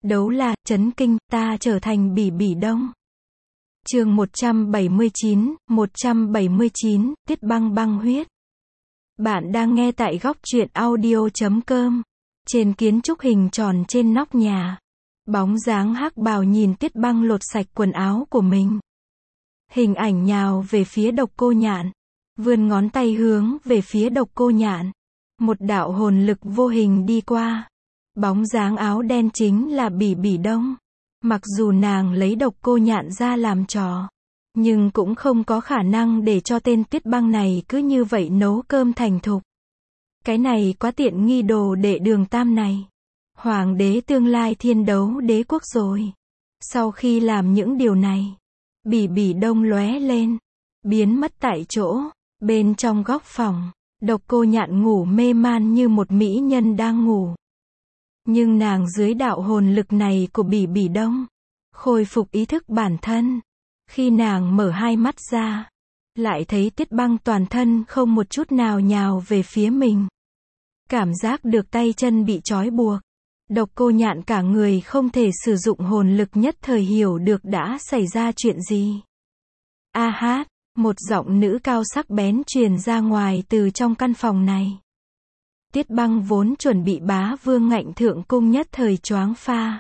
Đấu la, chấn kinh, ta trở thành Bỉ Bỉ Đông. Chương 179, Tiết Băng băng huyết. Bạn đang nghe tại góc truyện audio.com. Trên kiến trúc hình tròn trên nóc nhà, bóng dáng hắc bào nhìn Tiết Băng lột sạch quần áo của mình. Hình ảnh nhào về phía Độc Cô Nhạn, vươn ngón tay hướng về phía Độc Cô Nhạn. Một đạo hồn lực vô hình đi qua. Bóng dáng áo đen chính là Bỉ Bỉ Đông. Mặc dù nàng lấy Độc Cô Nhạn ra làm trò, nhưng cũng không có khả năng để cho tên Tiết Băng này cứ như vậy nấu cơm thành thục. Cái này quá tiện nghi đồ đệ Đường Tam này. Hoàng đế tương lai Thiên Đấu Đế quốc rồi. Sau khi làm những điều này, Bỉ Bỉ Đông lóe lên, biến mất tại chỗ. Bên trong góc phòng, Độc Cô Nhạn ngủ mê man như một mỹ nhân đang ngủ. Nhưng nàng dưới đạo hồn lực này của Bỉ Bỉ Đông, khôi phục ý thức bản thân. Khi nàng mở hai mắt ra, lại thấy Tiết Băng toàn thân không một chút nào nhào về phía mình. Cảm giác được tay chân bị trói buộc. Độc Cô Nhạn cả người không thể sử dụng hồn lực, nhất thời hiểu được đã xảy ra chuyện gì. A hát, một giọng nữ cao sắc bén truyền ra ngoài từ trong căn phòng này. Tiết Băng vốn chuẩn bị bá vương ngạnh thượng cung nhất thời choáng pha.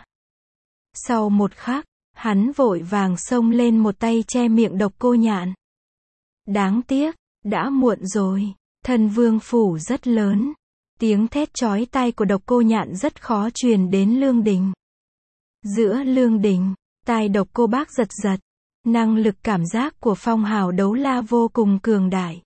Sau một khắc, hắn vội vàng xông lên một tay che miệng Độc Cô Nhạn. Đáng tiếc, đã muộn rồi, Thân Vương phủ rất lớn. Tiếng thét chói tai của Độc Cô Nhạn rất khó truyền đến lương đình. Giữa lương đình, tai Độc Cô Bác giật giật. Năng lực cảm giác của Phong Hào đấu la vô cùng cường đại.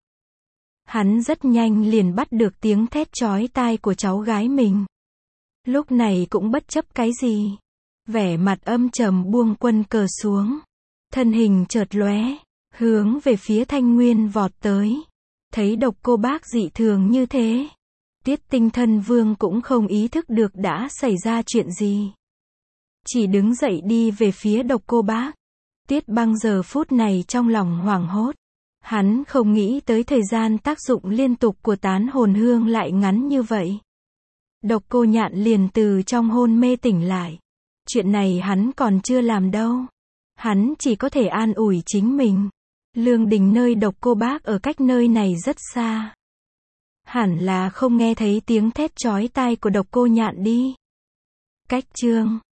Hắn rất nhanh liền bắt được tiếng thét chói tai của cháu gái mình. Lúc này cũng bất chấp cái gì, vẻ mặt âm trầm buông quân cờ xuống. Thân hình chợt lóe, hướng về phía Thanh Nguyên vọt tới. Thấy Độc Cô Bác dị thường như thế, Tiết Tinh Thân Vương cũng không ý thức được đã xảy ra chuyện gì. Chỉ đứng dậy đi về phía Độc Cô Bác. Tiết Băng giờ phút này trong lòng hoảng hốt. Hắn không nghĩ tới thời gian tác dụng liên tục của tán hồn hương lại ngắn như vậy. Độc Cô Nhạn liền từ trong hôn mê tỉnh lại. Chuyện này hắn còn chưa làm đâu. Hắn chỉ có thể an ủi chính mình. Lương đình nơi Độc Cô Bác ở cách nơi này rất xa. Hẳn là không nghe thấy tiếng thét chói tai của Độc Cô Nhạn đi. Cách chương